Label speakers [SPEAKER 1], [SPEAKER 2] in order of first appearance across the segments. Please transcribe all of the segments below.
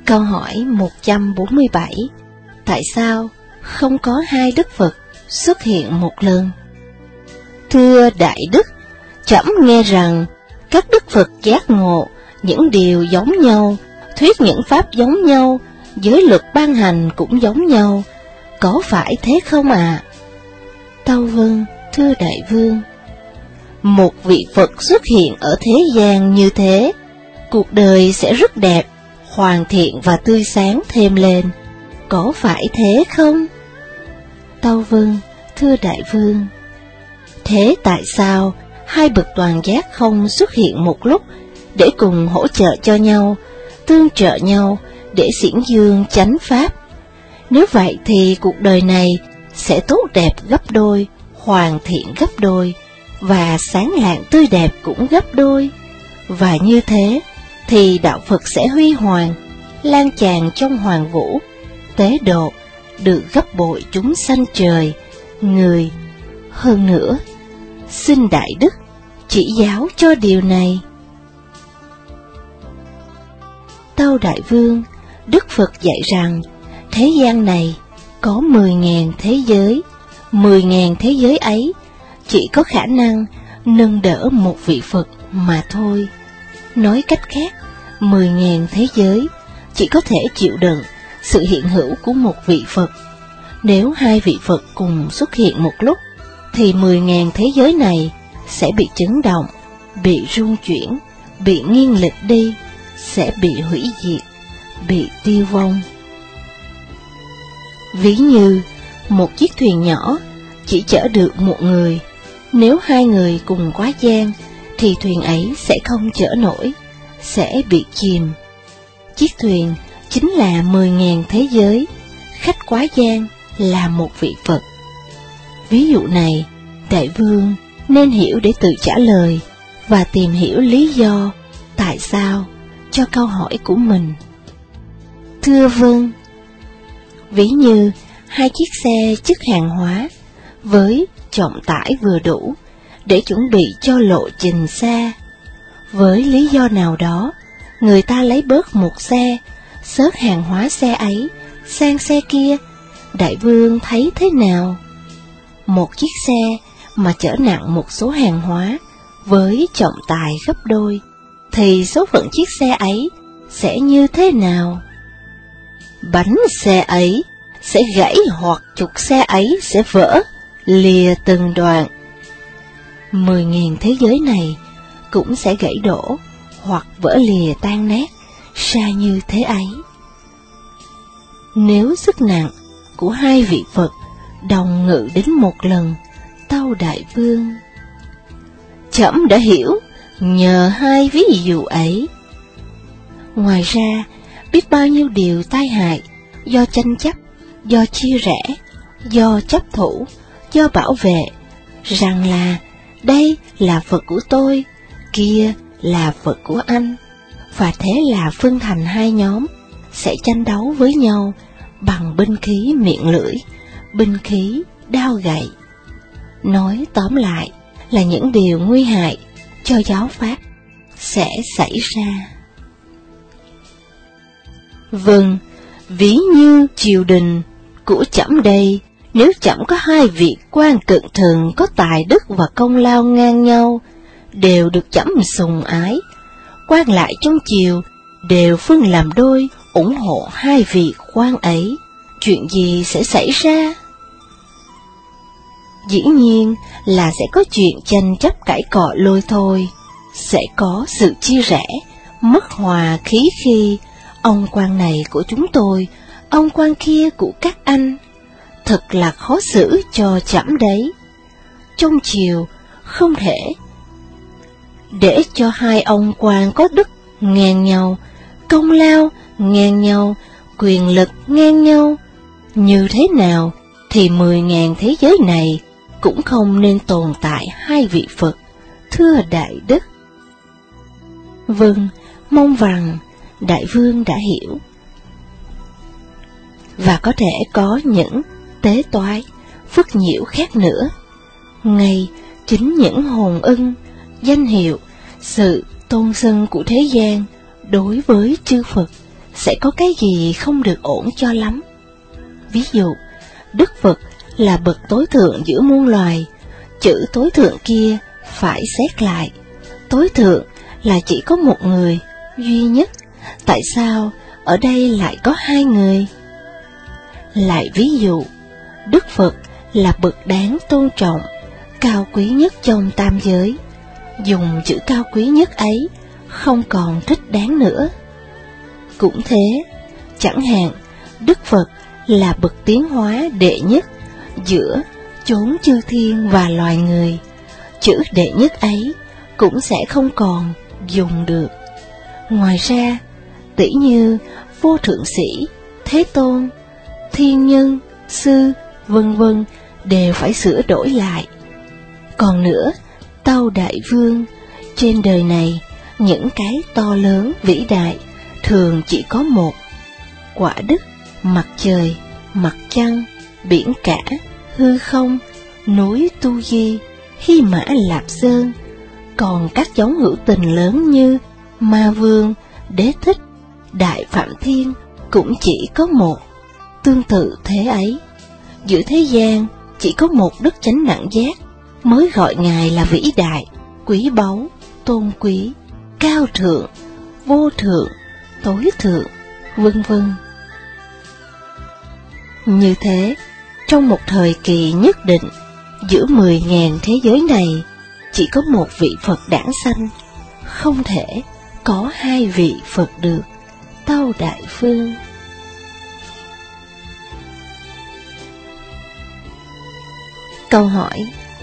[SPEAKER 1] Câu hỏi 147. Tại sao không có hai Đức Phật xuất hiện một lần? Thưa Đại Đức, trẫm nghe rằng các Đức Phật giác ngộ những điều giống nhau, thuyết những pháp giống nhau, giới luật ban hành cũng giống nhau, có phải thế không ạ? Tâu vâng, thưa Đại Vương. Một vị Phật xuất hiện ở thế gian như thế, cuộc đời sẽ rất đẹp, hoàn thiện và tươi sáng thêm lên, có phải thế không? Tâu vâng, thưa Đại Vương. Thế tại sao hai bậc toàn giác không xuất hiện một lúc để cùng hỗ trợ cho nhau, tương trợ nhau để xiển dương chánh pháp? Nếu vậy thì cuộc đời này sẽ tốt đẹp gấp đôi, hoàn thiện gấp đôi, và sáng lạng tươi đẹp cũng gấp đôi. Và như thế thì đạo Phật sẽ huy hoàng, lan tràn trong hoàng vũ, tế độ, được gấp bội chúng sanh trời, người. Hơn nữa, xin Đại Đức chỉ giáo cho điều này. Tâu Đại Vương, Đức Phật dạy rằng thế gian này có 10.000 thế giới, 10.000 thế giới ấy chỉ có khả năng nâng đỡ một vị Phật mà thôi. Nói cách khác, 10.000 thế giới chỉ có thể chịu đựng sự hiện hữu của một vị Phật. Nếu hai vị Phật cùng xuất hiện một lúc, thì 10.000 thế giới này sẽ bị chấn động, bị rung chuyển, bị nghiêng lịch đi, sẽ bị hủy diệt, bị tiêu vong. Ví như một chiếc thuyền nhỏ chỉ chở được một người, nếu hai người cùng quá gian thì thuyền ấy sẽ không chở nổi, sẽ bị chìm. Chiếc thuyền chính là 10.000 thế giới, khách quá gian là một vị Phật. Ví dụ này, Đại Vương nên hiểu để tự trả lời và tìm hiểu lý do tại sao cho câu hỏi của mình. Thưa vâng. Ví như hai chiếc xe chất hàng hóa với trọng tải vừa đủ để chuẩn bị cho lộ trình xa. Với lý do nào đó, người ta lấy bớt một xe, xớt hàng hóa xe ấy sang xe kia. Đại Vương thấy thế nào? Một chiếc xe mà chở nặng một số hàng hóa với trọng tài gấp đôi, thì số phận chiếc xe ấy sẽ như thế nào? Bánh xe ấy sẽ gãy hoặc trục xe ấy sẽ vỡ, lìa từng đoạn. 10.000 thế giới này cũng sẽ gãy đổ hoặc vỡ lìa tan nát, xa như thế ấy. Nếu sức nặng của hai vị Phật đồng ngự đến một lần, tâu Đại Vương. Trẫm đã hiểu nhờ hai ví dụ ấy. Ngoài ra, biết bao nhiêu điều tai hại do tranh chấp, do chia rẽ, do chấp thủ, do bảo vệ, rằng là đây là Phật của tôi, kia là Phật của anh, và thế là phân thành hai nhóm, sẽ tranh đấu với nhau bằng binh khí miệng lưỡi, binh khí đao gậy. Nói tóm lại là những điều nguy hại cho giáo pháp sẽ xảy ra. Vâng, ví như triều đình của trẫm đây, nếu trẫm có hai vị quan cận thần có tài đức và công lao ngang nhau, đều được trẫm sùng ái, quan lại trong triều đều phân làm đôi ủng hộ hai vị quan ấy, chuyện gì sẽ xảy ra? Dĩ nhiên là sẽ có chuyện tranh chấp cãi cọ lôi thôi, sẽ có sự chia rẽ, mất hòa khí khi ông quan này của chúng tôi, ông quan kia của các anh. Thật là khó xử cho trẫm đấy. Trong triều không thể để cho hai ông quan có đức ngang nhau, công lao ngang nhau, quyền lực ngang nhau. Như thế nào thì 10.000 thế giới này cũng không nên tồn tại hai vị Phật, thưa Đại Đức. Vâng, mong rằng Đại Vương đã hiểu. Và có thể có những tế toái, phức nhiễu khác nữa. Ngay chính những hồn ưng, danh hiệu, sự tôn xưng của thế gian đối với chư Phật sẽ có cái gì không được ổn cho lắm. Ví dụ, Đức Phật là bậc tối thượng giữa muôn loài, chữ tối thượng kia phải xét lại. Tối thượng là chỉ có một người, duy nhất, tại sao ở đây lại có hai người? Lại ví dụ, Đức Phật là bậc đáng tôn trọng, cao quý nhất trong tam giới, dùng chữ cao quý nhất ấy không còn thích đáng nữa. Cũng thế, chẳng hạn, Đức Phật là bậc tiến hóa đệ nhất giữa chốn chư thiên và loài người, chữ đệ nhất ấy cũng sẽ không còn dùng được. Ngoài ra, tỷ như Vô Thượng Sĩ, Thế Tôn, Thiên Nhân, Sư, vân vân đều phải sửa đổi lại. Còn nữa, Tâu Đại Vương, trên đời này, những cái to lớn, vĩ đại, thường chỉ có một: quả đất, mặt trời, mặt trăng, biển cả, hư không, núi Tu Di, Hy Mã Lạp Sơn. Còn các giống hữu tình lớn như Ma Vương, Đế Thích, Đại Phạm Thiên cũng chỉ có một. Tương tự thế ấy, giữa thế gian chỉ có một Đức Chánh Đẳng Giác mới gọi Ngài là vĩ đại, quý báu, tôn quý, cao thượng, vô thượng, tối thượng, vân vân. Như thế, trong một thời kỳ nhất định, giữa 10.000 thế giới này, chỉ có một vị Phật đản sanh, không thể có hai vị Phật được. Tâu Đại Vương. Câu hỏi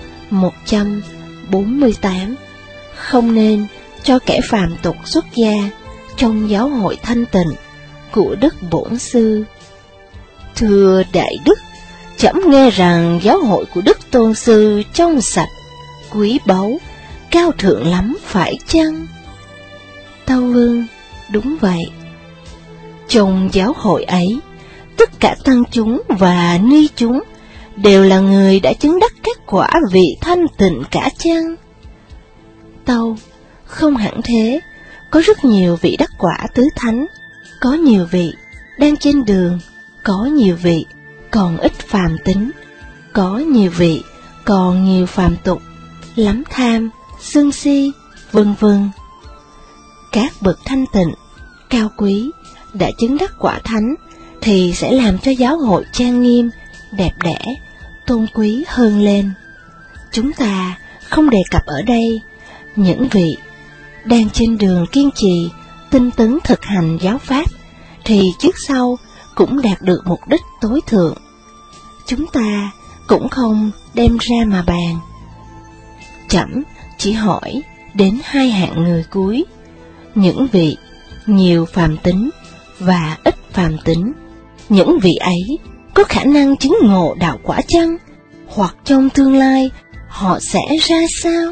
[SPEAKER 1] 148. Không nên cho kẻ phàm tục xuất gia trong giáo hội thanh tịnh của Đức Bổn Sư. Thưa Đại Đức, trẫm nghe rằng giáo hội của Đức Tôn Sư trong sạch, quý báu, cao thượng lắm phải chăng? Tâu Vương. Đúng vậy. Trong giáo hội ấy, tất cả tăng chúng và ni chúng đều là người đã chứng đắc các quả vị thanh tịnh cả chăng? Tâu. Không hẳn thế, có rất nhiều vị đắc quả tứ thánh, có nhiều vị đang trên đường, có nhiều vị còn ít phàm tính, có nhiều vị còn nhiều phàm tục, lắm tham, sân si, vân vân. Các bậc thanh tịnh, cao quý, đã chứng đắc quả thánh, thì sẽ làm cho giáo hội trang nghiêm, đẹp đẽ, tôn quý hơn lên. Chúng ta không đề cập ở đây những vị đang trên đường kiên trì, tinh tấn thực hành giáo pháp, thì trước sau cũng đạt được mục đích tối thượng. Chúng ta cũng không đem ra mà bàn. Trẫm chỉ hỏi đến hai hạng người cuối, những vị nhiều phàm tính và ít phàm tính. Những vị ấy có khả năng chứng ngộ đạo quả chăng? Hoặc trong tương lai họ sẽ ra sao?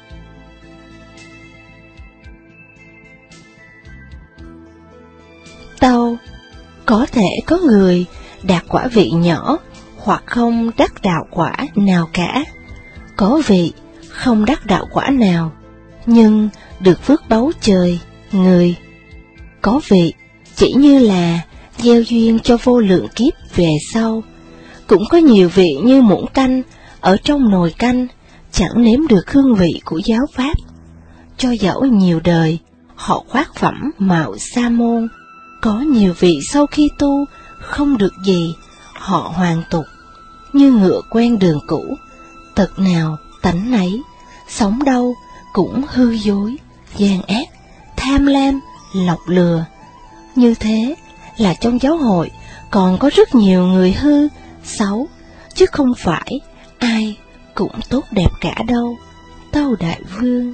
[SPEAKER 1] Tâu. Có thể có người đạt quả vị nhỏ hoặc không đắc đạo quả nào cả. Có vị không đắc đạo quả nào, nhưng được phước báu trời, người. Có vị chỉ như là gieo duyên cho vô lượng kiếp về sau. Cũng có nhiều vị như muỗng canh ở trong nồi canh, chẳng nếm được hương vị của giáo pháp. Cho dẫu nhiều đời, họ khoác phẩm mạo sa môn. Có nhiều vị sau khi tu không được gì, họ hoàn tục, như ngựa quen đường cũ, tật nào tánh nấy, sống đâu cũng hư dối, gian ác, tham lam, lọc lừa. Như thế là trong giáo hội còn có rất nhiều người hư, xấu, chứ không phải ai cũng tốt đẹp cả đâu. Tâu Đại Vương.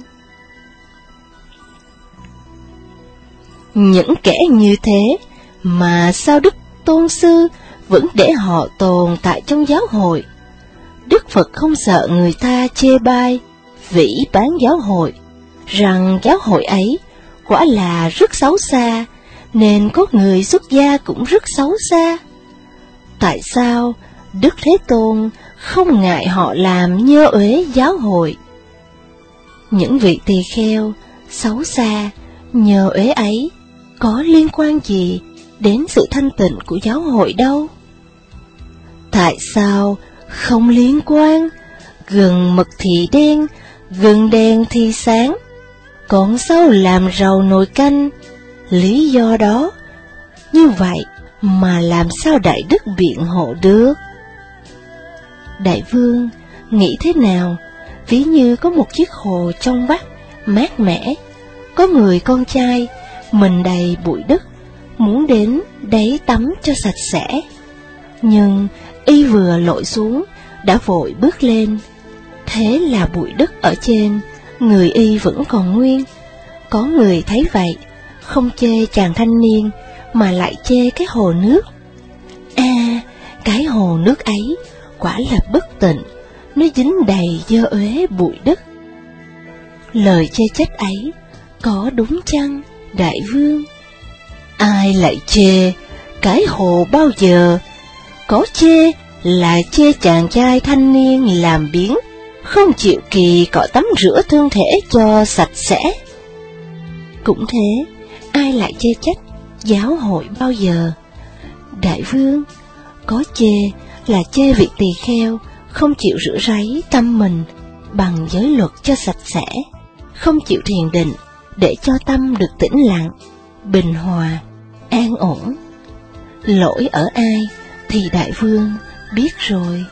[SPEAKER 1] Những kẻ như thế mà sao Đức Tôn Sư vẫn để họ tồn tại trong giáo hội? Đức Phật không sợ người ta chê bai, vỉ bán giáo hội, rằng giáo hội ấy quả là rất xấu xa, nên có người xuất gia cũng rất xấu xa. Tại sao Đức Thế Tôn không ngại họ làm nhơ uế giáo hội? Những vị tỳ kheo xấu xa, nhơ uế ấy có liên quan gì đến sự thanh tịnh của giáo hội đâu. Tại sao không liên quan? Gần mực thì đen, gần đèn thì sáng, còn sao làm rầu nồi canh? Lý do đó, như vậy mà làm sao Đại Đức biện hộ được? Đại Vương nghĩ thế nào? Ví như có một chiếc hồ trong vắt, mát mẻ, có người con trai, mình đầy bụi đất, muốn đến đấy tắm cho sạch sẽ. Nhưng y vừa lội xuống, đã vội bước lên. Thế là bụi đất ở trên, người y vẫn còn nguyên. Có người thấy vậy, không chê chàng thanh niên, mà lại chê cái hồ nước. Cái hồ nước ấy quả là bất tịnh, nó dính đầy dơ uế bụi đất. Lời chê trách ấy có đúng chăng, Đại Vương? Ai lại chê cái hồ bao giờ? Có chê là chê chàng trai thanh niên làm biếng, không chịu kỳ cọ tắm rửa thân thể cho sạch sẽ. Cũng thế, ai lại chê trách giáo hội bao giờ? Đại Vương, có chê là chê vị tỳ kheo không chịu rửa ráy tâm mình bằng giới luật cho sạch sẽ, không chịu thiền định để cho tâm được tĩnh lặng, bình hòa, an ổn. Lỗi ở ai thì Đại Vương biết rồi.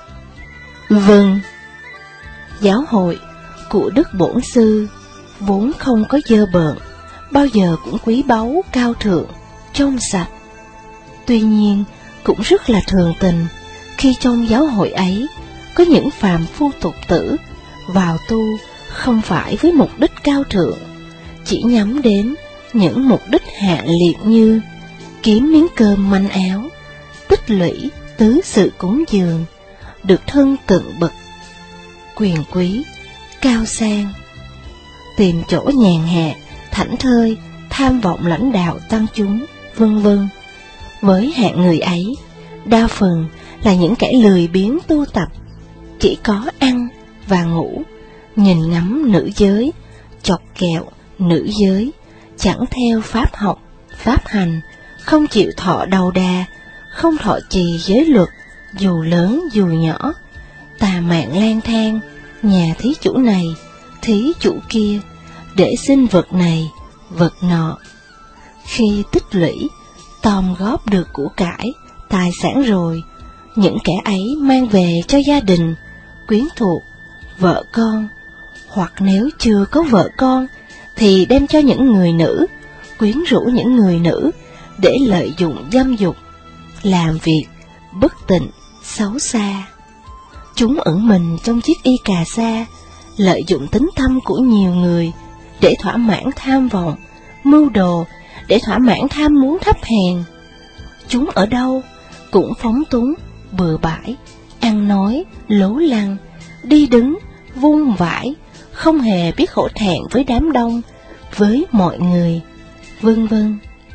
[SPEAKER 1] Vâng, giáo hội của Đức Bổn Sư vốn không có dơ bợn, bao giờ cũng quý báu cao thượng, trong sạch. Tuy nhiên cũng rất là thường tình khi trong giáo hội ấy có những phàm phu tục tử vào tu không phải với mục đích cao thượng, chỉ nhắm đến những mục đích hạ liệt như kiếm miếng cơm manh áo, tích lũy tứ sự cúng dường, được thân cận bậc, quyền quý, cao sang, tìm chỗ nhàn hạ, thảnh thơi, tham vọng lãnh đạo tăng chúng, vân vân. Với hạng người ấy, đa phần là những kẻ lười biếng tu tập, chỉ có ăn và ngủ, nhìn ngắm nữ giới, chọc kẹo nữ giới, chẳng theo pháp học, pháp hành, không chịu thọ đầu đà, không thọ trì giới luật, dù lớn dù nhỏ, tà mạn lang thang, nhà thí chủ này, thí chủ kia, để xin vật này, vật nọ. Khi tích lũy, tóm góp được của cải, tài sản rồi, những kẻ ấy mang về cho gia đình, quyến thuộc, vợ con, hoặc nếu chưa có vợ con, thì đem cho những người nữ, quyến rũ những người nữ, để lợi dụng dâm dục, làm việc bất tịnh, xấu xa. Chúng ẩn mình trong chiếc y cà sa, lợi dụng tính tâm của nhiều người, để thỏa mãn tham vọng, mưu đồ, để thỏa mãn tham muốn thấp hèn. Chúng ở đâu cũng phóng túng, bừa bãi, ăn nói, lố lăng, đi đứng, vung vãi, không hề biết hổ thẹn với đám đông, với mọi người, vân vân.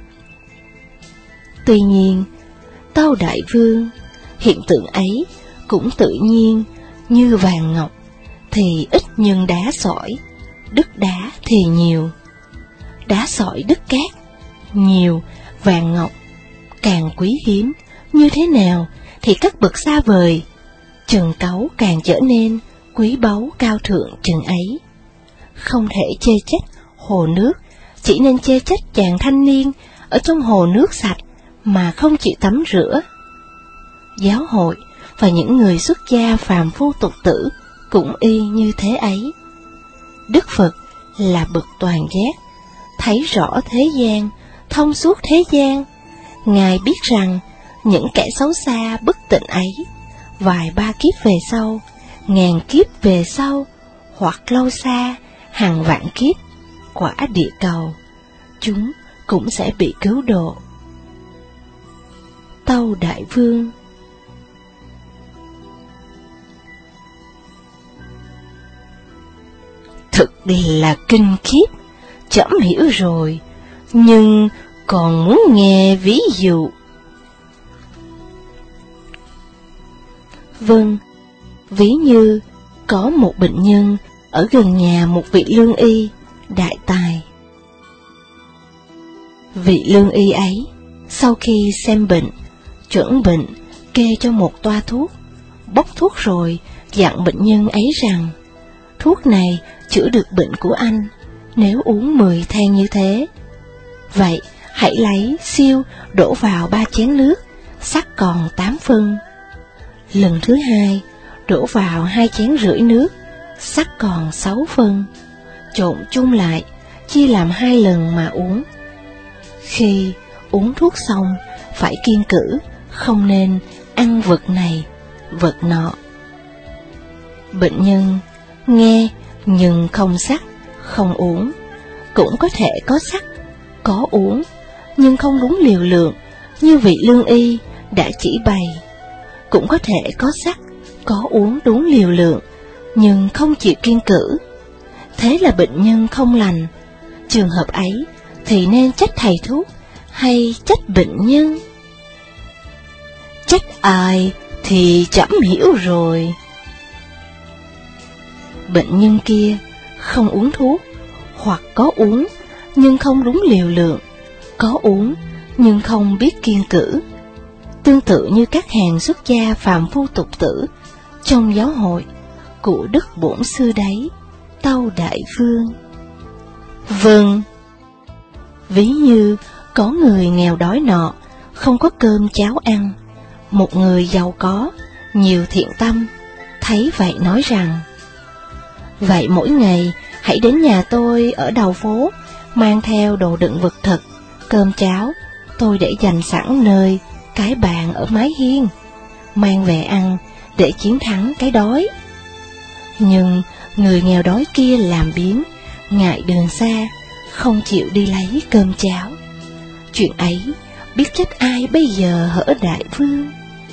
[SPEAKER 1] Tuy nhiên, tâu Đại Vương, hiện tượng ấy cũng tự nhiên như vàng ngọc, thì ít nhưng đá sỏi, đất đá thì nhiều. Đá sỏi đất cát nhiều, vàng ngọc càng quý hiếm như thế nào thì các bậc xa vời, chừng cáu càng trở nên quý báu cao thượng chừng ấy. Không thể chê trách hồ nước, chỉ nên chê trách chàng thanh niên ở trong hồ nước sạch mà không chịu tắm rửa. Giáo hội và những người xuất gia phàm phu tục tử cũng y như thế ấy. Đức Phật là bậc toàn giác, thấy rõ thế gian, thông suốt thế gian. Ngài biết rằng những kẻ xấu xa bất tịnh ấy, vài ba kiếp về sau, ngàn kiếp về sau, hoặc lâu xa, hàng vạn kiếp, quả địa cầu, chúng cũng sẽ bị cứu độ. Tâu Đại Vương. Thực là kinh khiếp, trẫm hiểu rồi, nhưng còn muốn nghe ví dụ. Vâng, ví như có một bệnh nhân ở gần nhà một vị lương y đại tài. Vị lương y ấy, sau khi xem bệnh, chuẩn bệnh, kê cho một toa thuốc, bốc thuốc rồi, dặn bệnh nhân ấy rằng, thuốc này chữa được bệnh của anh, nếu uống 10 thang như thế. Vậy, hãy lấy siêu đổ vào 3 chén nước, sắc còn 8 phân. Lần thứ hai, đổ vào 2 chén rưỡi nước, sắc còn 6 phân. Trộn chung lại, chia làm 2 lần mà uống. Khi uống thuốc xong, phải kiêng cữ, không nên ăn vật này, vật nọ. Bệnh nhân nghe nhưng không sắc, không uống. Cũng có thể có sắc, có uống, nhưng không đúng liều lượng như vị lương y đã chỉ bày. Cũng có thể có sắc, có uống đúng liều lượng, nhưng không chịu kiêng cữ. Thế là bệnh nhân không lành. Trường hợp ấy thì nên trách thầy thuốc hay trách bệnh nhân? Trách ai thì chẳng hiểu rồi. Bệnh nhân kia không uống thuốc, hoặc có uống nhưng không đúng liều lượng, có uống nhưng không biết kiêng cữ. Tương tự như các hàng xuất gia phàm phu tục tử trong giáo hội của Đức Bổn Sư đấy, Tâu Đại Vương. Vâng. Ví như có người nghèo đói nọ, không có cơm cháo ăn. Một người giàu có, nhiều thiện tâm, thấy vậy nói rằng, vậy mỗi ngày hãy đến nhà tôi ở đầu phố, mang theo đồ đựng vật thực, cơm cháo, tôi để dành sẵn nơi cái bàn ở mái hiên, mang về ăn để chiến thắng cái đói. Nhưng người nghèo đói kia làm biếng, ngại đường xa, không chịu đi lấy cơm cháo. Chuyện ấy biết trách ai bây giờ hở Đại Vương?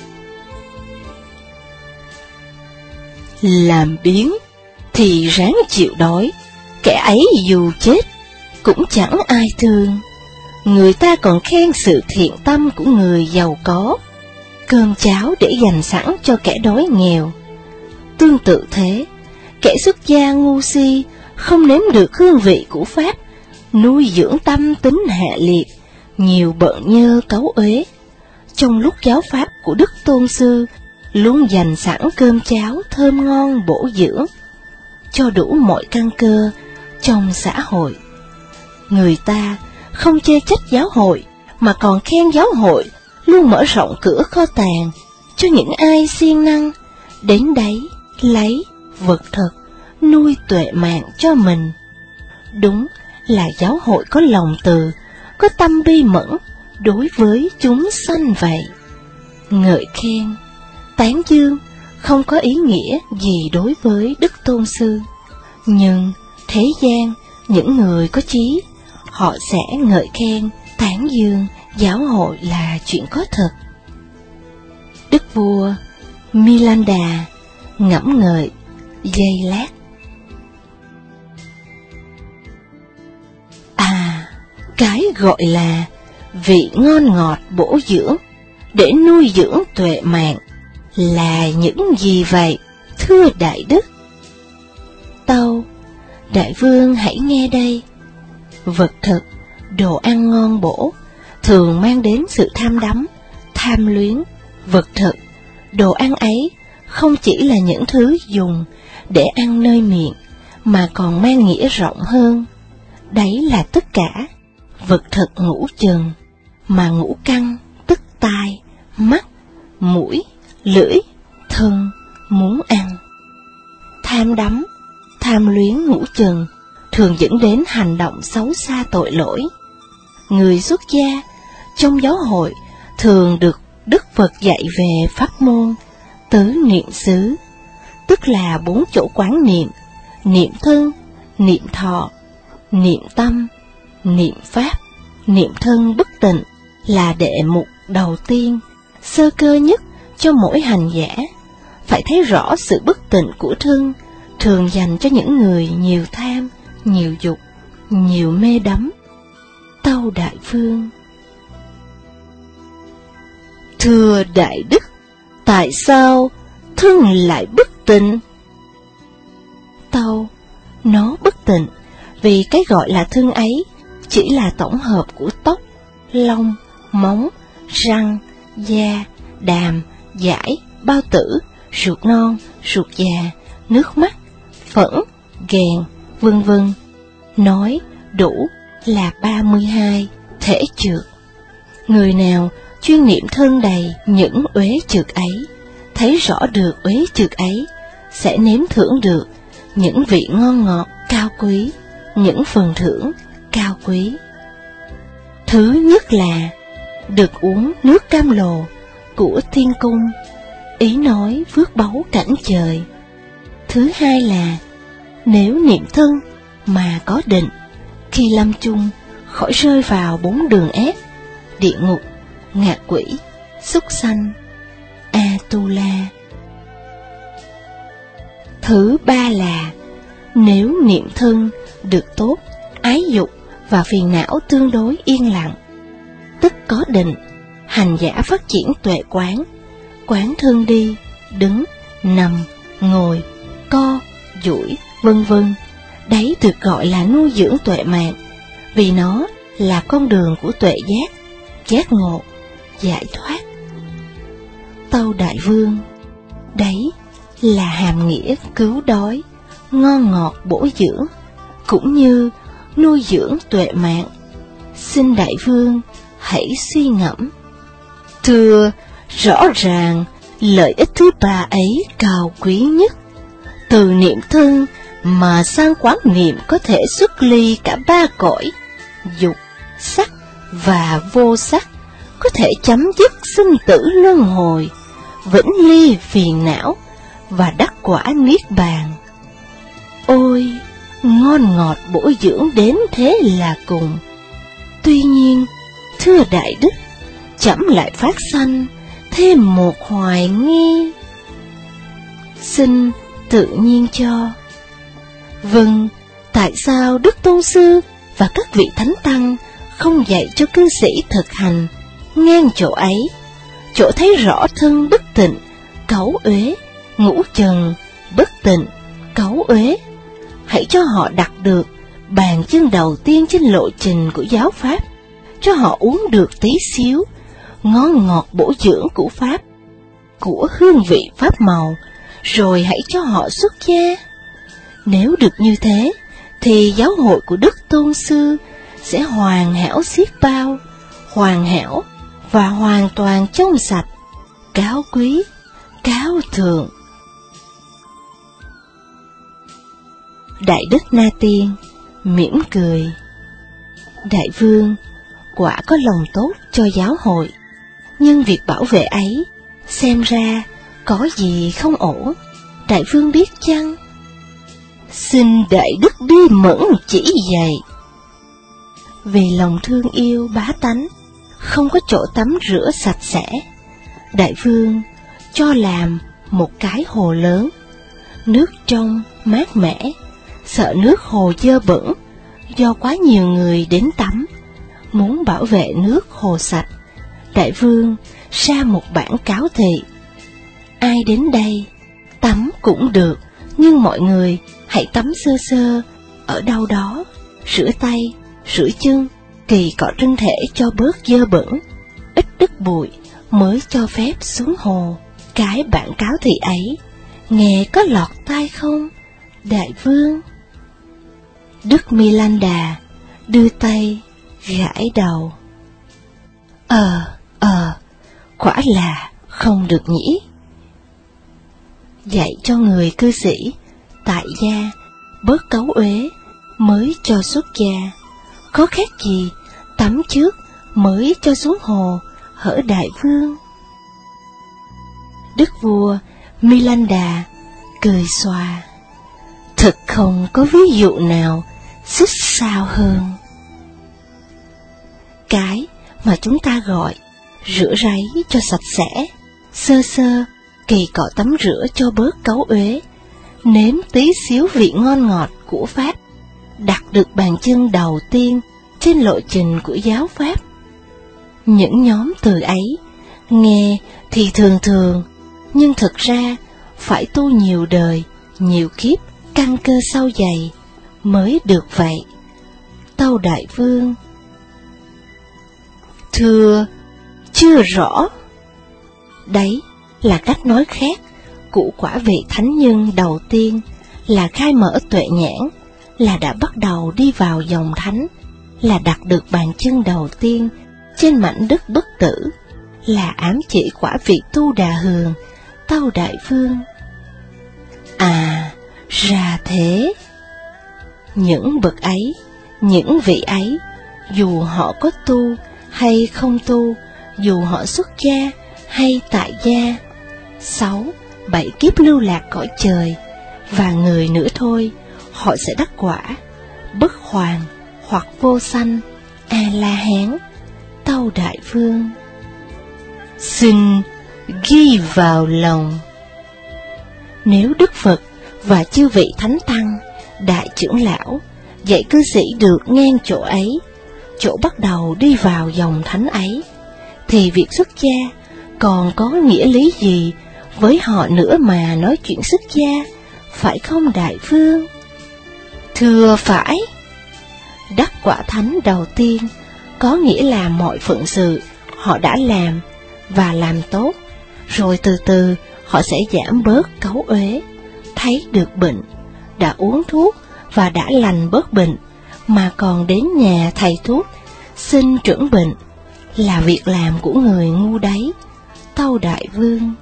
[SPEAKER 1] Làm biếng thì ráng chịu đói, kẻ ấy dù chết cũng chẳng ai thương. Người ta còn khen sự thiện tâm của người giàu có, cơm cháo để dành sẵn cho kẻ đói nghèo. Tương tự thế, kẻ xuất gia ngu si không nếm được hương vị của Pháp, nuôi dưỡng tâm tính hạ liệt, nhiều bợn nhơ cáu uế. Trong lúc giáo Pháp của Đức Tôn Sư luôn dành sẵn cơm cháo thơm ngon bổ dưỡng, cho đủ mọi căn cơ trong xã hội. Người ta không chê trách giáo hội, mà còn khen giáo hội luôn mở rộng cửa kho tàng cho những ai siêng năng đến đấy lấy vật thực nuôi tuệ mạng cho mình. Đúng là giáo hội có lòng từ, có tâm bi mẫn đối với chúng sanh vậy. Ngợi khen, tán dương không có ý nghĩa gì đối với Đức Tôn Sư, nhưng thế gian những người có trí, họ sẽ ngợi khen, tán dương giáo hội là chuyện có thật. Đức vua Milanda ngẫm ngợi giây lát. À, cái gọi là vị ngon ngọt bổ dưỡng để nuôi dưỡng tuệ mạng là những gì vậy, thưa Đại Đức? Tâu, Đại Vương hãy nghe đây. Vật thực, đồ ăn ngon bổ thường mang đến sự tham đắm, tham luyến. Vật thực, đồ ăn ấy không chỉ là những thứ dùng để ăn nơi miệng, mà còn mang nghĩa rộng hơn. Đấy là tất cả vật thực ngũ trần, mà ngũ căn tức tai, mắt, mũi, lưỡi, thân muốn ăn. Tham đắm, tham luyến ngũ trần thường dẫn đến hành động xấu xa tội lỗi. Người xuất gia trong giáo hội thường được Đức Phật dạy về pháp môn tứ niệm xứ, tức là 4 chỗ quán niệm: niệm thân, niệm thọ, niệm tâm, niệm pháp. Niệm thân bất tịnh là đệ mục đầu tiên, sơ cơ nhất cho mỗi hành giả. Phải thấy rõ sự bất tịnh của thân thường dành cho những người nhiều tham, nhiều dục, nhiều mê đắm. Tâu Đại Vương. Thưa Đại Đức, tại sao thân lại bất tịnh? Tâu, nó bất tịnh vì cái gọi là thân ấy chỉ là tổng hợp của tóc, lông, móng, răng, da, đàm, dải, bao tử, ruột non, ruột già, nước mắt, phẫn, ghèn, vân vân. Nói đủ là 32 thể trượt. Người nào chuyên niệm thân đầy những uế trượt ấy, thấy rõ được uế trượt ấy, sẽ nếm thưởng được những vị ngon ngọt cao quý, những phần thưởng cao quý. Thứ nhất là được uống nước cam lồ của thiên cung, ý nói phước báu cảnh trời. Thứ hai là nếu niệm thân mà có định, khi lâm chung khỏi rơi vào 4 đường ác: địa ngục, ngạ quỷ, súc sanh, Atula. Thứ ba là nếu niệm thân được tốt, ái dục và phiền não tương đối yên lặng, tức có định, hành giả phát triển tuệ quán, quán thân đi, đứng, nằm, ngồi, co, duỗi, vân vân. Đấy được gọi là nuôi dưỡng tuệ mạng, vì nó là con đường của tuệ giác, giác ngộ, giải thoát. Tâu Đại Vương, đấy là hàm nghĩa cứu đói, ngon ngọt bổ dưỡng, cũng như nuôi dưỡng tuệ mạng. Xin Đại Vương hãy suy ngẫm. Thưa, rõ ràng lợi ích thứ ba ấy cao quý nhất. Từ niệm thân mà sang quán niệm có thể xuất ly cả ba cõi, dục, sắc và vô sắc, có thể chấm dứt sinh tử luân hồi, vĩnh ly phiền não và đắc quả niết bàn. Ôi, ngon ngọt bổ dưỡng đến thế là cùng. Tuy nhiên, thưa đại đức, chấm lại phát sanh thêm một hoài nghi. Xin tự nhiên cho. Vâng, tại sao Đức Tôn Sư và các vị Thánh Tăng không dạy cho cư sĩ thực hành ngang chỗ ấy, chỗ thấy rõ thân bất tịnh, cấu uế, ngũ trần bất tịnh, cấu uế? Hãy cho họ đặt được bàn chân đầu tiên trên lộ trình của giáo pháp, cho họ uống được tí xíu ngon ngọt bổ dưỡng của pháp, của hương vị pháp màu, rồi hãy cho họ xuất gia. Nếu được như thế, thì giáo hội của Đức Tôn Sư sẽ hoàn hảo xiết bao, hoàn hảo và hoàn toàn trong sạch, cao quý, cao thượng. Đại đức Na Tiên mỉm cười. Đại Vương quả có lòng tốt cho giáo hội, nhưng việc bảo vệ ấy xem ra có gì không ổn, Đại Vương biết chăng? Xin Đại đức đi mẫn chỉ dạy. Vì lòng thương yêu bá tánh, không có chỗ tắm rửa sạch sẽ, Đại Vương cho làm một cái hồ lớn, nước trong mát mẻ, sợ nước hồ dơ bẩn do quá nhiều người đến tắm. Muốn bảo vệ nước hồ sạch, Đại Vương ra một bản cáo thị: ai đến đây tắm cũng được, nhưng mọi người hãy tắm sơ sơ ở đâu đó, rửa tay, rửa chân, kỳ cọ thân thể cho bớt dơ bẩn, ít đất bụi mới cho phép xuống hồ. Cái bản cáo thị ấy nghe có lọt tai không, Đại Vương? Đức Milanda đưa tay gãi đầu. Quả là không được nhỉ. Dạy cho người cư sĩ tại gia bớt cấu uế mới cho xuất gia, có khác gì tắm trước mới cho xuống hồ, hỡi Đại Vương? Đức vua Milanda cười xòa. Thật không có ví dụ nào xích sao hơn. Cái mà chúng ta gọi rửa ráy cho sạch sẽ, sơ sơ, kỳ cọ tắm rửa cho bớt cấu uế, nếm tí xíu vị ngon ngọt của Pháp, đặt được bàn chân đầu tiên trên lộ trình của giáo Pháp. Những nhóm từ ấy nghe thì thường thường, nhưng thực ra phải tu nhiều đời, nhiều kiếp, căn cơ sâu dày mới được vậy. Tâu Đại Vương, Thưa, chưa rõ. Đấy là cách nói khác của quả vị thánh nhân đầu tiên, là khai mở tuệ nhãn, là đã bắt đầu đi vào dòng thánh, là đặt được bàn chân đầu tiên trên mảnh đất bất tử, là ám chỉ quả vị Tu Đà Hường, Tâu Đại Vương. À, ra thế. Những bậc ấy, những vị ấy, dù họ có tu hay không tu, dù họ xuất gia hay tại gia, 6, 7 kiếp lưu lạc cõi trời, và người nữa thôi, họ sẽ đắc quả Bất Hoàn hoặc Vô Sanh, A-la-hán, Tâu Đại Vương. Xin ghi vào lòng. Nếu Đức Phật và chư vị Thánh Tăng, Đại trưởng lão, dạy cư sĩ được ngang chỗ ấy, chỗ bắt đầu đi vào dòng thánh ấy, thì việc xuất gia còn có nghĩa lý gì với họ nữa mà nói chuyện xuất gia, phải không Đại Vương? Thưa phải. Đắc quả thánh đầu tiên có nghĩa là mọi phận sự họ đã làm và làm tốt, rồi từ từ họ sẽ giảm bớt cáu uế, thấy được bệnh, đã uống thuốc và đã lành bớt bệnh, mà còn đến nhà thầy thuốc xin chữa bệnh, là việc làm của người ngu đấy, Tâu Đại Vương.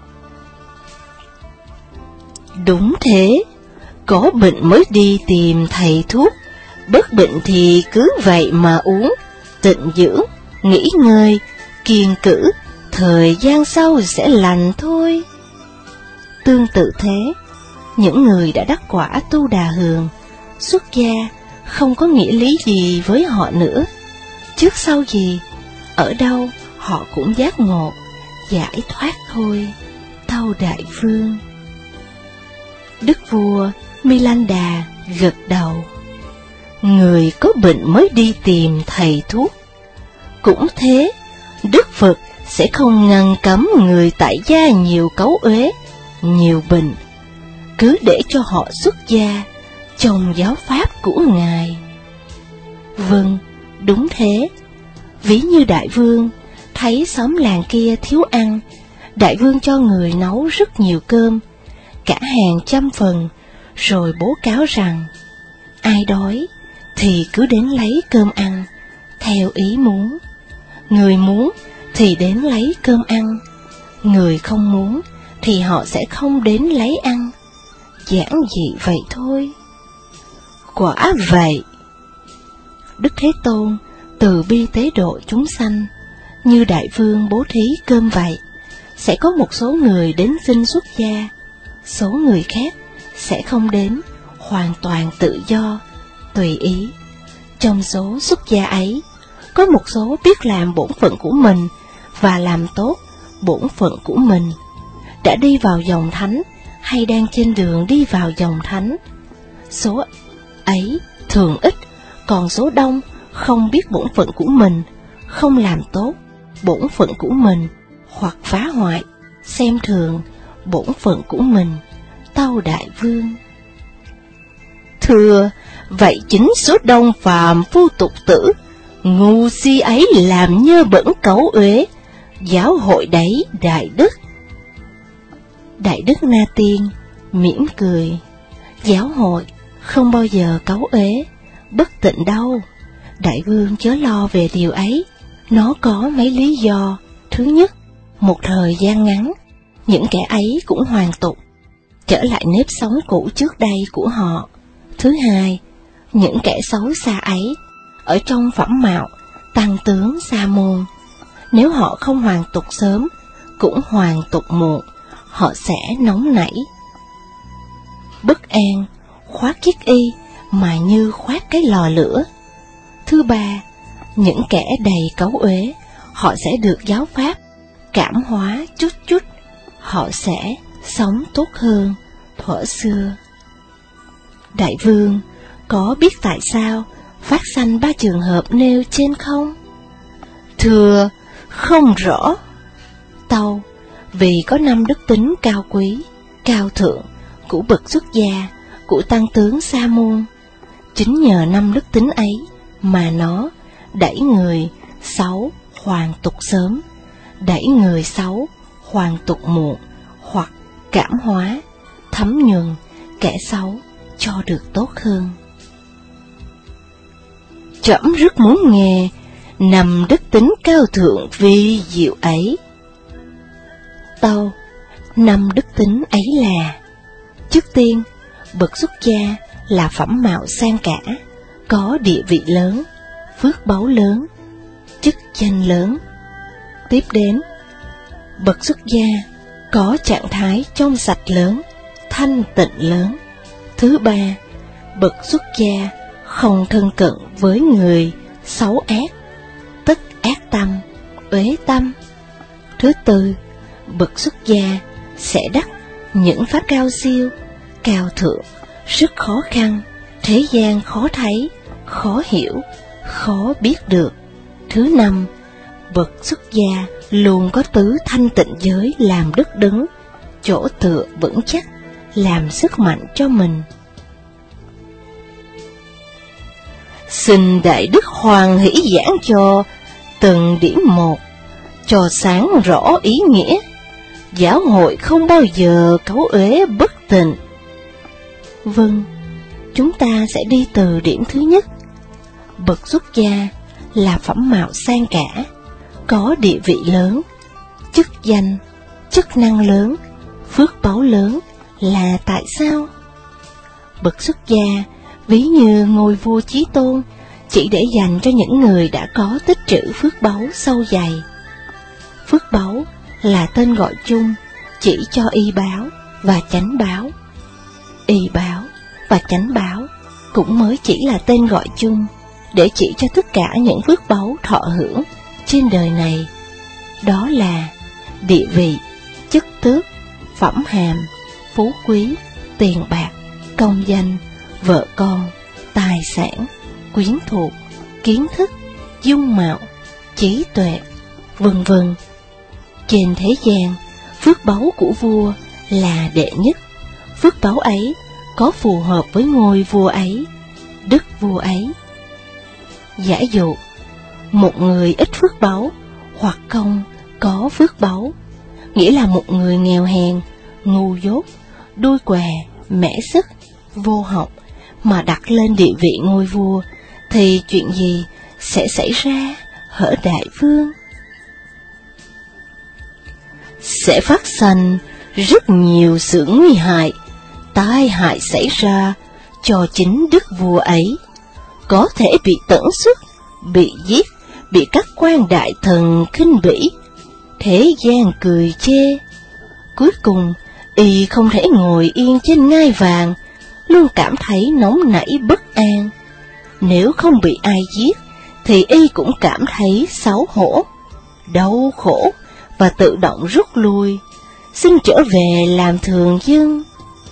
[SPEAKER 1] Đúng thế, có bệnh mới đi tìm thầy thuốc, bớt bệnh thì cứ vậy mà uống, tịnh dưỡng, nghỉ ngơi, kiêng cữ, thời gian sau sẽ lành thôi. Tương tự thế, những người đã đắc quả Tu Đà Hường, xuất gia không có nghĩa lý gì với họ nữa. Trước sau gì, ở đâu họ cũng giác ngộ, giải thoát thôi, Tâu Đại Vương. Đức vua Milinda gật đầu. Người có bệnh mới đi tìm thầy thuốc. Cũng thế, Đức Phật sẽ không ngăn cấm người tại gia nhiều cáu uế, nhiều bệnh, cứ để cho họ xuất gia trong giáo pháp của Ngài. Vâng, đúng thế. Ví như Đại Vương thấy xóm làng kia thiếu ăn, Đại Vương cho người nấu rất nhiều cơm, cả hàng trăm phần, rồi bố cáo rằng ai đói thì cứ đến lấy cơm ăn, theo ý muốn. Người muốn thì đến lấy cơm ăn, người không muốn thì họ sẽ không đến lấy ăn. Giản dị vậy thôi. Quả vậy. Đức Thế Tôn từ bi tế độ chúng sanh, như Đại Vương bố thí cơm vậy. Sẽ có một số người đến xin xuất gia, số người khác sẽ không đến, hoàn toàn tự do, tùy ý. Trong số xuất gia ấy, có một số biết làm bổn phận của mình và làm tốt bổn phận của mình, đã đi vào dòng thánh hay đang trên đường đi vào dòng thánh. Số ấy thường ít, còn số đông không biết bổn phận của mình, không làm tốt bổn phận của mình, hoặc phá hoại, xem thường bổn phận của mình, Tâu Đại Vương. Thưa, vậy chính số đông phàm phu tục tử, ngu si ấy làm nhơ bẩn cấu uế, giáo hội đấy Đại Đức. Đại Đức Na Tiên mỉm cười. Giáo hội không bao giờ cấu uế, bất tịnh đâu. Đại Vương chớ lo về điều ấy, nó có mấy lý do. Thứ nhất, một thời gian ngắn, những kẻ ấy cũng hoàn tục, trở lại nếp sống cũ trước đây của họ. Thứ hai, những kẻ xấu xa ấy, ở trong phẩm mạo, tăng tướng sa môn, nếu họ không hoàn tục sớm, cũng hoàn tục muộn, họ sẽ nóng nảy, bất an, khoác chiếc y mà như khoác cái lò lửa. Thứ ba, những kẻ đầy cấu uế, họ sẽ được giáo pháp cảm hóa chút chút, họ sẽ sống tốt hơn thuở xưa. Đại Vương có biết tại sao phát sanh 3 trường hợp nêu trên không? Thưa, không rõ. Tâu, vì có 5 đức tính cao quý, cao thượng của bậc xuất gia, của tăng tướng sa môn. Chính nhờ 5 đức tính ấy mà nó đẩy người xấu hoàn tục sớm, đẩy người xấu hoàn tục muộn, hoặc cảm hóa, thấm nhuần kẻ xấu cho được tốt hơn. Trẫm rất muốn nghe nằm đức tính cao thượng vi diệu ấy. Tâu, năm đức tính ấy là: trước tiên, bậc xuất gia là phẩm mạo sang cả, có địa vị lớn, phước báu lớn, chức danh lớn. Tiếp đến, bậc xuất gia có trạng thái trong sạch lớn, thanh tịnh lớn. Thứ ba, bậc xuất gia không thân cận với người xấu ác, tức ác tâm, uế tâm. Thứ tư, bậc xuất gia sẽ đắc những pháp cao siêu, cao thượng, rất khó khăn, thế gian khó thấy, khó hiểu, khó biết được. Thứ năm, bậc xuất gia luôn có tứ thanh tịnh giới làm đức đứng, chỗ tựa vững chắc, làm sức mạnh cho mình. Xin Đại Đức hoan hỷ giảng cho từng điểm một, cho sáng rõ ý nghĩa. Giáo hội không bao giờ cấu uế bất tịnh. Vâng, chúng ta sẽ đi từ điểm thứ nhất. Bậc xuất gia là phẩm mạo sang cả, có địa vị lớn, chức danh, chức năng lớn, phước báu lớn. Là tại sao? Bậc xuất gia ví như ngôi vua Chí Tôn, chỉ để dành cho những người đã có tích trữ phước báu sâu dày. Phước báu là tên gọi chung chỉ cho y báo và chánh báo. Y báo và chánh báo cũng mới chỉ là tên gọi chung để chỉ cho tất cả những phước báu thọ hưởng trên đời này. Đó là địa vị, chức tước, phẩm hàm, phú quý, tiền bạc, công danh, vợ con, tài sản, quyến thuộc, kiến thức, dung mạo, trí tuệ, vân vân. Trên thế gian, phước báu của vua là đệ nhất. Phước báu ấy có phù hợp với ngôi vua ấy, đức vua ấy. Giả dụ, một người ít phước báu hoặc không có phước báu, nghĩa là một người nghèo hèn, ngu dốt, đuôi què, mẻ sức, vô học, mà đặt lên địa vị ngôi vua, thì chuyện gì sẽ xảy ra hỡi đại vương? Sẽ phát sinh rất nhiều sự nguy hại, tai hại xảy ra cho chính đức vua ấy. Có thể bị tẩn xuất, bị giết, bị các quan đại thần khinh bỉ, thế gian cười chê. Cuối cùng, y không thể ngồi yên trên ngai vàng, luôn cảm thấy nóng nảy bất an. Nếu không bị ai giết, thì y cũng cảm thấy xấu hổ, đau khổ và tự động rút lui, xin trở về làm thường dân.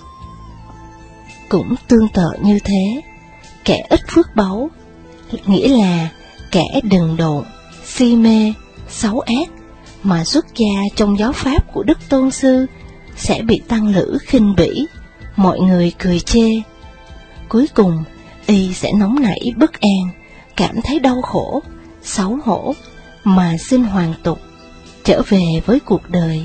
[SPEAKER 1] Cũng tương tự như thế, kẻ ít phước báu, nghĩa là kẻ đần độn, si mê, xấu ác, mà xuất gia trong giáo pháp của Đức Tôn Sư, sẽ bị tăng lữ khinh bỉ, mọi người cười chê. Cuối cùng, y sẽ nóng nảy bất an, cảm thấy đau khổ, xấu hổ, mà xin hoàn tục, trở về với cuộc đời.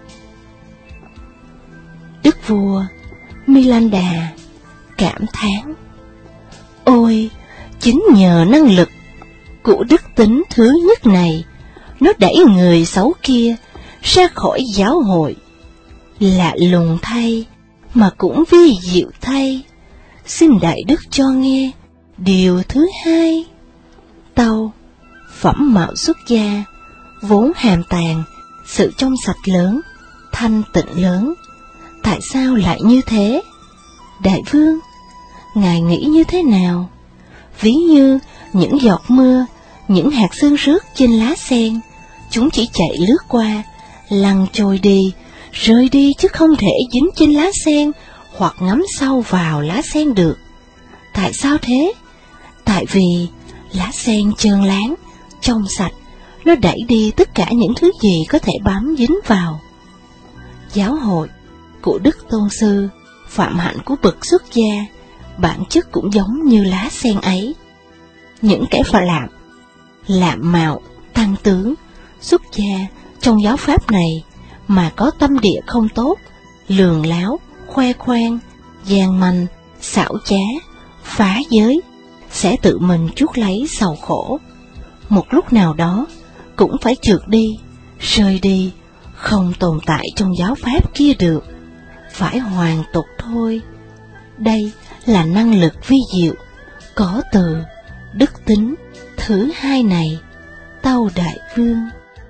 [SPEAKER 1] Đức vua Milanda cảm thán: ôi, chính nhờ năng lực của đức tính thứ nhất này, nó đẩy người xấu kia ra khỏi giáo hội. Lạ lùng thay, mà cũng vi diệu thay. Xin Đại Đức cho nghe điều thứ hai. Tâu, phẩm mạo xuất gia vốn hàm tàng sự trong sạch lớn, thanh tịnh lớn. Tại sao lại như thế? Đại vương, ngài nghĩ như thế nào? Ví như những giọt mưa, những hạt sương rớt trên lá sen, chúng chỉ chạy lướt qua, lăn trôi đi, rơi đi, chứ không thể dính trên lá sen hoặc ngắm sâu vào lá sen được. Tại sao thế? Tại vì lá sen trơn láng, trong sạch, nó đẩy đi tất cả những thứ gì có thể bám dính vào. Giáo hội của Đức Tôn Sư, phạm hạnh của bậc xuất gia, bản chất cũng giống như lá sen ấy. Những kẻ phà lạm mạo, tăng tướng, xuất gia trong giáo pháp này mà có tâm địa không tốt, lường láo, khoe khoang, gian manh, xảo trá, phá giới, sẽ tự mình chuốc lấy sầu khổ. Một lúc nào đó cũng phải trượt đi, rơi đi, không tồn tại trong giáo pháp kia được, phải hoàn tục thôi. Đây là năng lực vi diệu có từ đức tính thứ hai này, Tâu Đại Vương.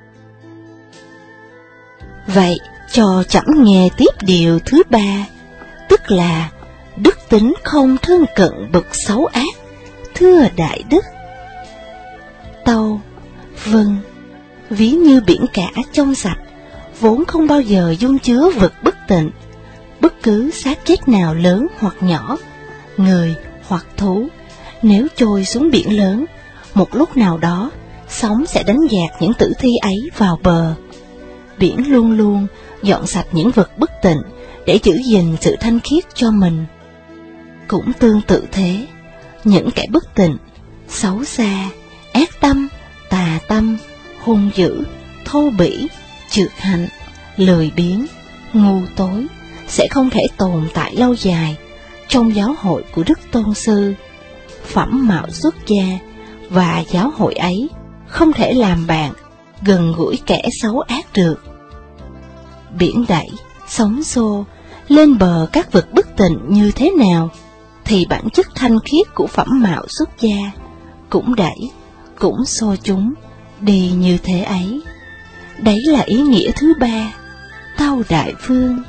[SPEAKER 1] Vậy cho chậm nghe tiếp điều thứ ba, tức là đức tính không thân cận bậc xấu ác, thưa đại đức. Tâu: vâng, ví như biển cả trong sạch, vốn không bao giờ dung chứa vật bất tịnh. Bất cứ xác chết nào lớn hoặc nhỏ, người hoặc thú, nếu trôi xuống biển lớn, một lúc nào đó, sóng sẽ đánh dạt những tử thi ấy vào bờ. Biển luôn luôn dọn sạch những vật bất tịnh để giữ gìn sự thanh khiết cho mình. Cũng tương tự thế, những kẻ bất tịnh, xấu xa, ác tâm, tà tâm, hung dữ, thô bỉ, trược hạnh, lười biếng, ngu tối sẽ không thể tồn tại lâu dài trong giáo hội của Đức Tôn Sư. Phẩm mạo xuất gia và giáo hội ấy không thể làm bạn gần gũi kẻ xấu ác được. Biển đẩy, sóng xô, lên bờ các vật bất tịnh như thế nào, thì bản chất thanh khiết của phẩm mạo xuất gia cũng đẩy, cũng xô chúng đi như thế ấy. Đấy là ý nghĩa thứ ba, Tâu Đại Vương.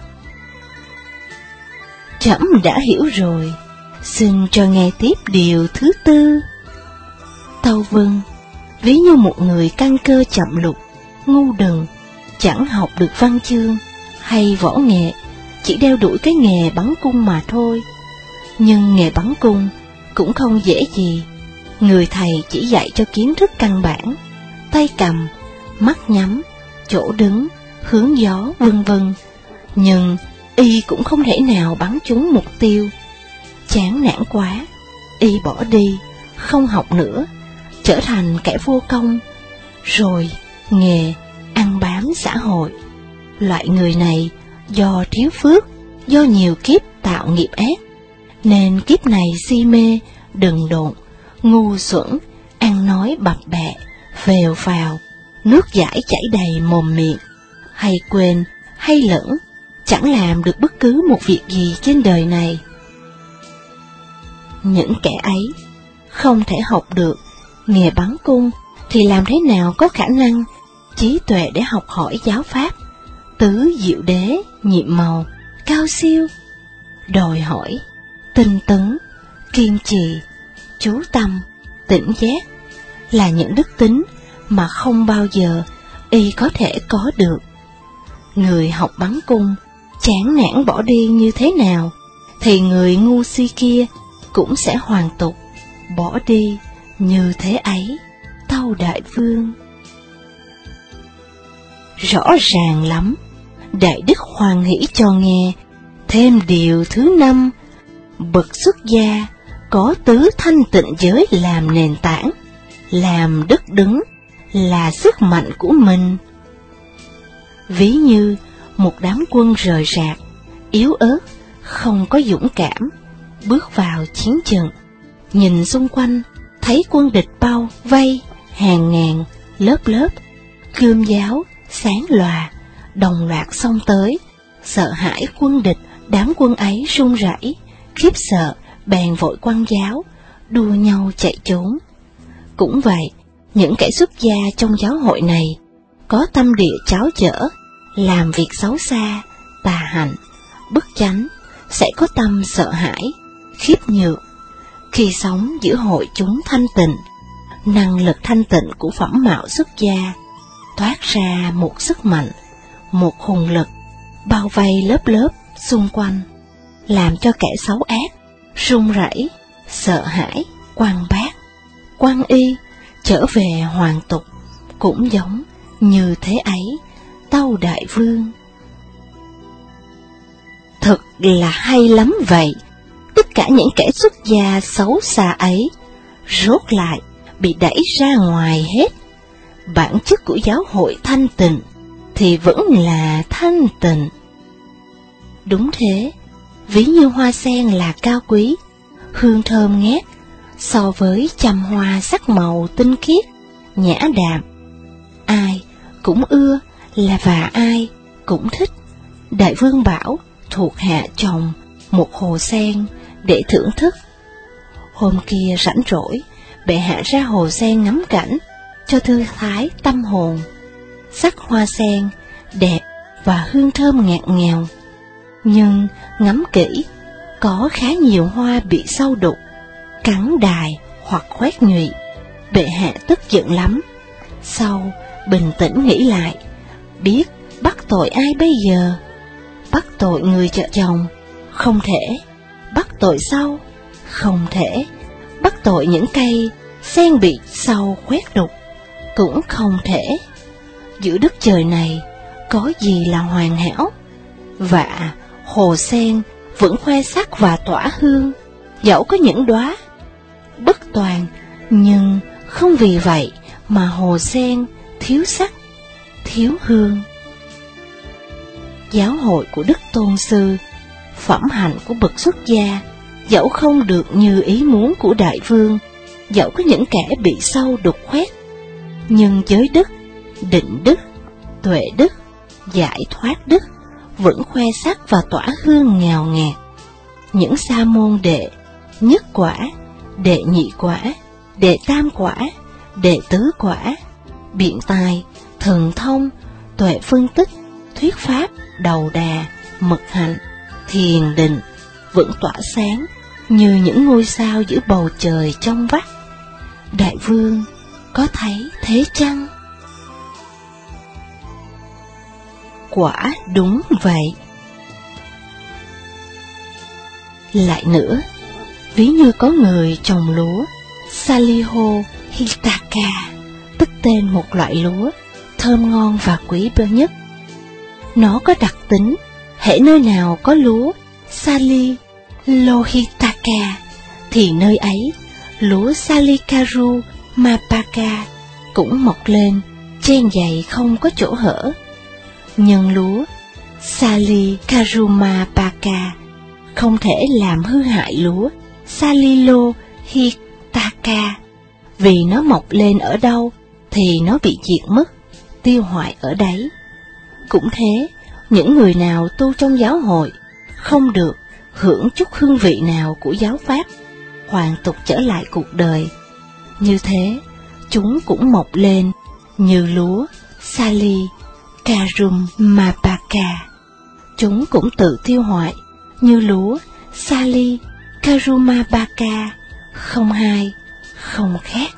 [SPEAKER 1] Trẫm đã hiểu rồi, xin cho nghe tiếp điều thứ tư. Tâu Vân: ví như một người căn cơ chậm lục, ngu đần, chẳng học được văn chương hay võ nghệ, chỉ đeo đuổi cái nghề bắn cung mà thôi. Nhưng nghề bắn cung cũng không dễ gì. Người thầy chỉ dạy cho kiến thức căn bản, tay cầm, mắt nhắm, chỗ đứng, hướng gió, vân vân. Nhưng y cũng không thể nào bắn trúng mục tiêu. Chán nản quá, y bỏ đi, không học nữa, trở thành kẻ vô công, rồi nghề ăn bám xã hội. Loại người này do thiếu phước, do nhiều kiếp tạo nghiệp ác, nên kiếp này si mê, đần độn, ngu xuẩn, ăn nói bập bẹ, phèo phào, nước dãi chảy đầy mồm miệng, hay quên, hay lẫn, chẳng làm được bất cứ một việc gì trên đời này. Những kẻ ấy không thể học được nghề bắn cung thì làm thế nào có khả năng trí tuệ để học hỏi giáo pháp tứ diệu đế, nhiệm màu, cao siêu? Đòi hỏi tinh tấn, kiên trì, chú tâm, tỉnh giác là những đức tính mà không bao giờ y có thể có được. Người học bắn cung chán nản bỏ đi như thế nào, thì người ngu si kia cũng sẽ hoàn tục bỏ đi như thế ấy, Tâu Đại Vương. Rõ ràng lắm, Đại Đức hoan hỷ cho nghe thêm điều thứ năm. Bậc xuất gia có tứ thanh tịnh giới làm nền tảng, làm đức đứng là sức mạnh của mình. Ví như một đám quân rời rạc, yếu ớt, không có dũng cảm, bước vào chiến trận, nhìn xung quanh, thấy quân địch bao vây, hàng ngàn, lớp lớp, gươm giáo, sáng lòa, đồng loạt xông tới, sợ hãi quân địch, đám quân ấy run rẩy, khiếp sợ, bèn vội quăng giáo, đua nhau chạy trốn. Cũng vậy, những kẻ xuất gia trong giáo hội này, có tâm địa cháo chở, làm việc xấu xa, tà hạnh, bất chánh, sẽ có tâm sợ hãi, khiếp nhược. Khi sống giữa hội chúng thanh tịnh, năng lực thanh tịnh của phẩm mạo xuất gia toát ra một sức mạnh, một hùng lực, bao vây lớp lớp xung quanh, làm cho kẻ xấu ác run rẩy, sợ hãi, quăng bác, quăng y, trở về hoàn tục, cũng giống như thế ấy, Tâu Đại Vương. Thật là hay lắm vậy. Tất cả những kẻ xuất gia xấu xa ấy, rốt lại bị đẩy ra ngoài hết. bản chất của giáo hội thanh tịnh thì vẫn là thanh tịnh. Đúng thế, ví như hoa sen là cao quý, hương thơm ngát, so với trăm hoa sắc màu tinh khiết, nhã đạm. Ai cũng ưa và ai cũng thích. Đại vương bảo thuộc hạ trồng một hồ sen để thưởng thức. Hôm kia rảnh rỗi, bệ hạ ra hồ sen ngắm cảnh, cho thư thái tâm hồn. Sắc hoa sen đẹp và hương thơm ngạt ngào, nhưng ngắm kỹ, có khá nhiều hoa bị sâu đục, cắn đài hoặc khoét nhụy. Bệ hạ tức giận lắm. Sau bình tĩnh nghĩ lại, biết bắt tội ai bây giờ? Bắt tội người vợ chồng? Không thể. Bắt tội sau? Không thể. Bắt tội những cây sen bị sâu khoét đục? Cũng không thể. Giữa đất trời này có gì là hoàn hảo? Và hồ sen vẫn khoe sắc và tỏa hương, dẫu có những đóa bất toàn, nhưng không vì vậy mà hồ sen thiếu sắc, thiếu hương. Giáo hội của Đức Tôn Sư, phẩm hạnh của bậc xuất gia, dẫu không được như ý muốn của đại vương, dẫu có những kẻ bị sâu đục khoét, nhưng giới đức, định đức, tuệ đức, giải thoát đức vẫn khoe sắc và tỏa hương ngào ngạt. Những sa môn đệ nhất quả, đệ nhị quả, đệ tam quả, đệ tứ quả, biện tài, thần thông, tuệ phân tích, thuyết pháp, đầu đà, mật hạnh, thiền định vẫn tỏa sáng như những ngôi sao giữa bầu trời trong vắt. Đại vương có thấy thế chăng? Quả đúng vậy. Lại nữa, ví như có người trồng lúa Saliho Hitaka, tức tên một loại lúa thơm ngon và quý báu nhất. Nó có đặc tính, hễ nơi nào có lúa Salilohitaka thì nơi ấy lúa Salikaru Mapaka cũng mọc lên, chen dày không có chỗ hở. Nhưng lúa Salikarumapaka không thể làm hư hại lúa Salilohitaka, vì nó mọc lên ở đâu thì nó bị diệt mất, tiêu hoại ở đấy. Cũng thế, những người nào tu trong giáo hội không được hưởng chút hương vị nào của giáo pháp, hoàn tục trở lại cuộc đời. Như thế, chúng cũng mọc lên như lúa Salikarumapaka. Chúng cũng tự tiêu hoại như lúa Salikarumapaka, không hai, không khác.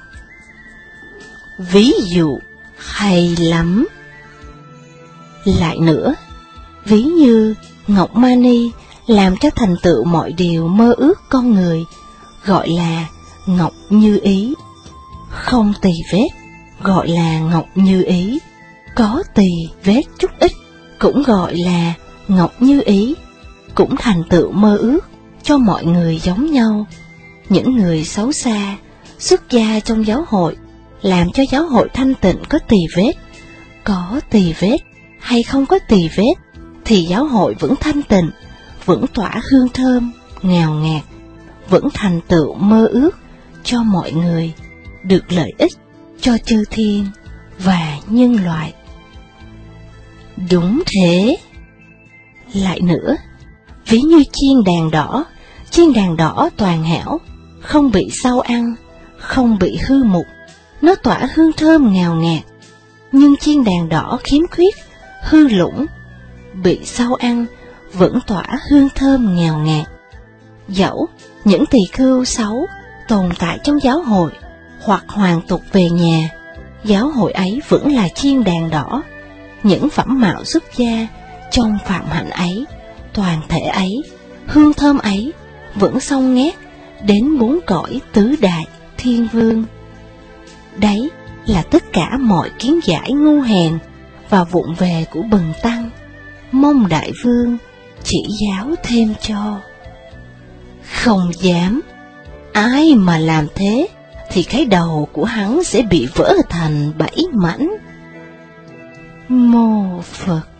[SPEAKER 1] Ví dụ hay lắm. Lại nữa, ví như ngọc mani làm cho thành tựu mọi điều mơ ước con người, gọi là ngọc như ý. Không tì vết, gọi là ngọc như ý. Có tì vết chút ít, cũng gọi là ngọc như ý. Cũng thành tựu mơ ước cho mọi người giống nhau. Những người xấu xa, xuất gia trong giáo hội, làm cho giáo hội thanh tịnh có tì vết. Có tì vết hay không có tì vết, thì giáo hội vẫn thanh tịnh, vẫn tỏa hương thơm, ngào ngạt, vẫn thành tựu mơ ước cho mọi người, được lợi ích cho chư thiên và nhân loại. Đúng thế. Lại nữa, ví như chiên đàn đỏ toàn hảo, không bị sâu ăn, không bị hư mục, nó tỏa hương thơm ngào ngạt. Nhưng chiên đàn đỏ khiếm khuyết, hư lũng, bị sâu ăn, vẫn tỏa hương thơm ngào ngạt. Dẫu những tỳ khưu xấu tồn tại trong giáo hội, hoặc hoàn tục về nhà, giáo hội ấy vẫn là chiên đàn đỏ. Những phẩm mạo xuất gia trong phạm hạnh ấy, toàn thể ấy, hương thơm ấy vẫn xông ngét đến bốn cõi tứ đại thiên vương. Đấy là tất cả mọi kiến giải ngu hèn và vụng về của bần tăng, mong đại vương chỉ giáo thêm cho. Không dám. Ai mà làm thế thì cái đầu của hắn sẽ bị vỡ thành 7 mảnh. Mô Phật.